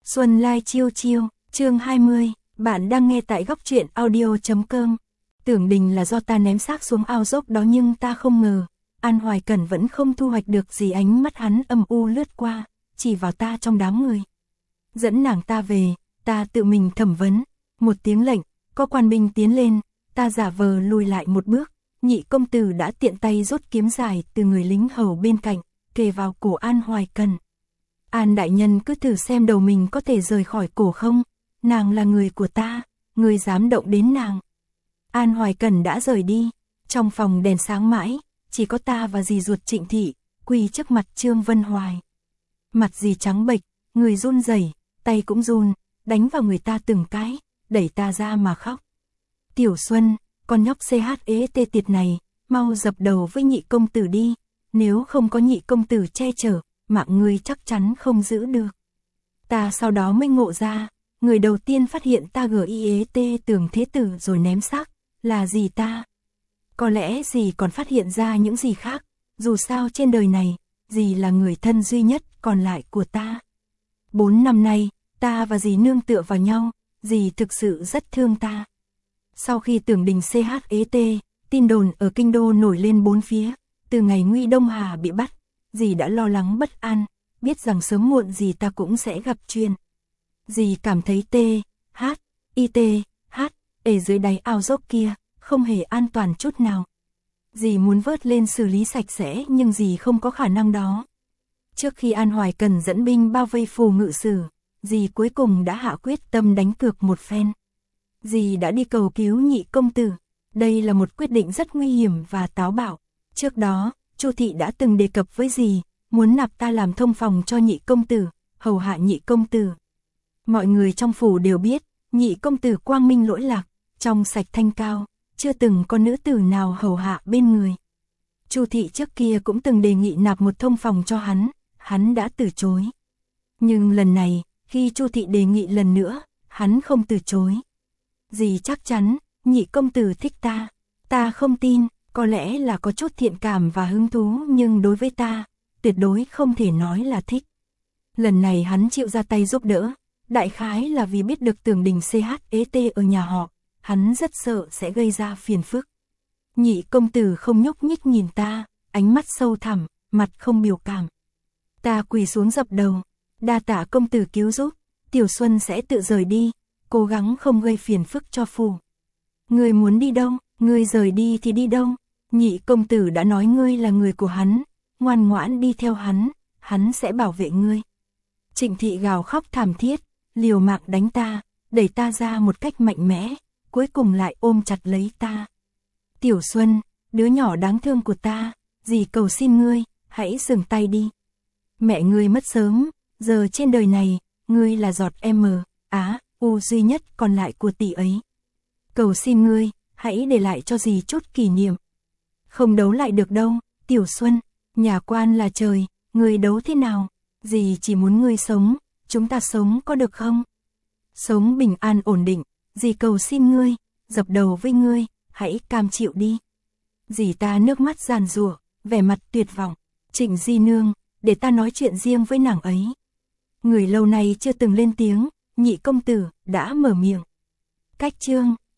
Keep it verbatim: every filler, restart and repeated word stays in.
Xuân Lai chiêu chiêu, chương hai mươi, bạn đang nghe tại góc truyện audio chấm com. Tưởng Đình là do ta ném xác xuống ao dốc đó, nhưng ta không ngờ, An Hoài Cẩn vẫn không thu hoạch được gì. Ánh mắt hắn âm u lướt qua, chỉ vào ta trong đám người. Dẫn nàng ta về, ta tự mình thẩm vấn, một tiếng lệnh, có quan binh tiến lên, ta giả vờ lùi lại một bước, Nhị công tử đã tiện tay rút kiếm dài từ người lính hầu bên cạnh, kề vào cổ An Hoài Cẩn. An đại nhân cứ thử xem đầu mình có thể rời khỏi cổ không, nàng là người của ta, người dám động đến nàng. An Hoài Cẩn đã rời đi, trong phòng đèn sáng mãi, chỉ có ta và dì ruột Trịnh Thị, quỳ trước mặt Trương Vân Hoài. Mặt dì trắng bệch, người run rẩy, tay cũng run, đánh vào người ta từng cái, đẩy ta ra mà khóc. Tiểu Xuân, con nhóc xê hát ê tê tiệt này, mau dập đầu với Nhị công tử đi, nếu không có Nhị công tử che chở, mạng ngươi chắc chắn không giữ được. Ta sau đó mới ngộ ra, người đầu tiên phát hiện ta ghi ét Tưởng Thế Tử rồi ném xác, là dì ta. Có lẽ dì còn phát hiện ra những gì khác, dù sao trên đời này, dì là người thân duy nhất còn lại của ta. Bốn năm nay, ta và dì nương tựa vào nhau, dì thực sự rất thương ta. Sau khi Tưởng Đình xê hát ê tê, tin đồn ở kinh đô nổi lên bốn phía, từ ngày Nguy Đông Hà bị bắt, dì đã lo lắng bất an, biết rằng sớm muộn dì ta cũng sẽ gặp chuyện. Dì cảm thấy tê, hát, y tê, hát, ở dưới đáy ao dốc kia, không hề an toàn chút nào. Dì muốn vớt lên xử lý sạch sẽ nhưng dì không có khả năng đó. Trước khi An Hoài Cẩn dẫn binh bao vây Phù Ngự Sử, dì cuối cùng đã hạ quyết tâm đánh cược một phen. Dì đã đi cầu cứu Nhị công tử, đây là một quyết định rất nguy hiểm và táo bạo. Trước đó, Chu Thị đã từng đề cập với dì, muốn nạp ta làm thông phòng cho Nhị công tử, hầu hạ Nhị công tử. Mọi người trong phủ đều biết, Nhị công tử quang minh lỗi lạc, trong sạch thanh cao, chưa từng có nữ tử nào hầu hạ bên người. Chu Thị trước kia cũng từng đề nghị nạp một thông phòng cho hắn, hắn đã từ chối. Nhưng lần này, khi Chu Thị đề nghị lần nữa, hắn không từ chối. Dì chắc chắn, Nhị công tử thích ta, ta không tin, có lẽ là có chút thiện cảm và hứng thú, nhưng đối với ta, tuyệt đối không thể nói là thích. Lần này hắn chịu ra tay giúp đỡ, đại khái là vì biết được Tưởng Đình xê hát ê tê ở nhà họ, hắn rất sợ sẽ gây ra phiền phức. Nhị công tử không nhúc nhích nhìn ta, ánh mắt sâu thẳm, mặt không biểu cảm. Ta quỳ xuống dập đầu, đa tạ công tử cứu giúp, Tiểu Xuân sẽ tự rời đi, cố gắng không gây phiền phức cho phủ. Ngươi muốn đi đâu, ngươi rời đi thì đi đâu, Nhị công tử đã nói ngươi là người của hắn, ngoan ngoãn đi theo hắn, hắn sẽ bảo vệ ngươi. Trịnh Thị gào khóc thảm thiết, liều mạng đánh ta, đẩy ta ra một cách mạnh mẽ, cuối cùng lại ôm chặt lấy ta. Tiểu Xuân, đứa nhỏ đáng thương của ta, dì cầu xin ngươi, hãy dừng tay đi. Mẹ ngươi mất sớm, giờ trên đời này, ngươi là giọt M, Á, U duy nhất còn lại của tỷ ấy. Cầu xin ngươi, hãy để lại cho dì chút kỷ niệm. Không đấu lại được đâu, Tiểu Xuân, nhà quan là trời, ngươi đấu thế nào? Dì chỉ muốn ngươi sống, chúng ta sống có được không? Sống bình an ổn định, dì cầu xin ngươi, dập đầu với ngươi, hãy cam chịu đi. Dì ta nước mắt giàn giụa, vẻ mặt tuyệt vọng. Trịnh di nương, để ta nói chuyện riêng với nàng ấy. Người lâu nay chưa từng lên tiếng, Nhị công tử đã mở miệng. Cách chương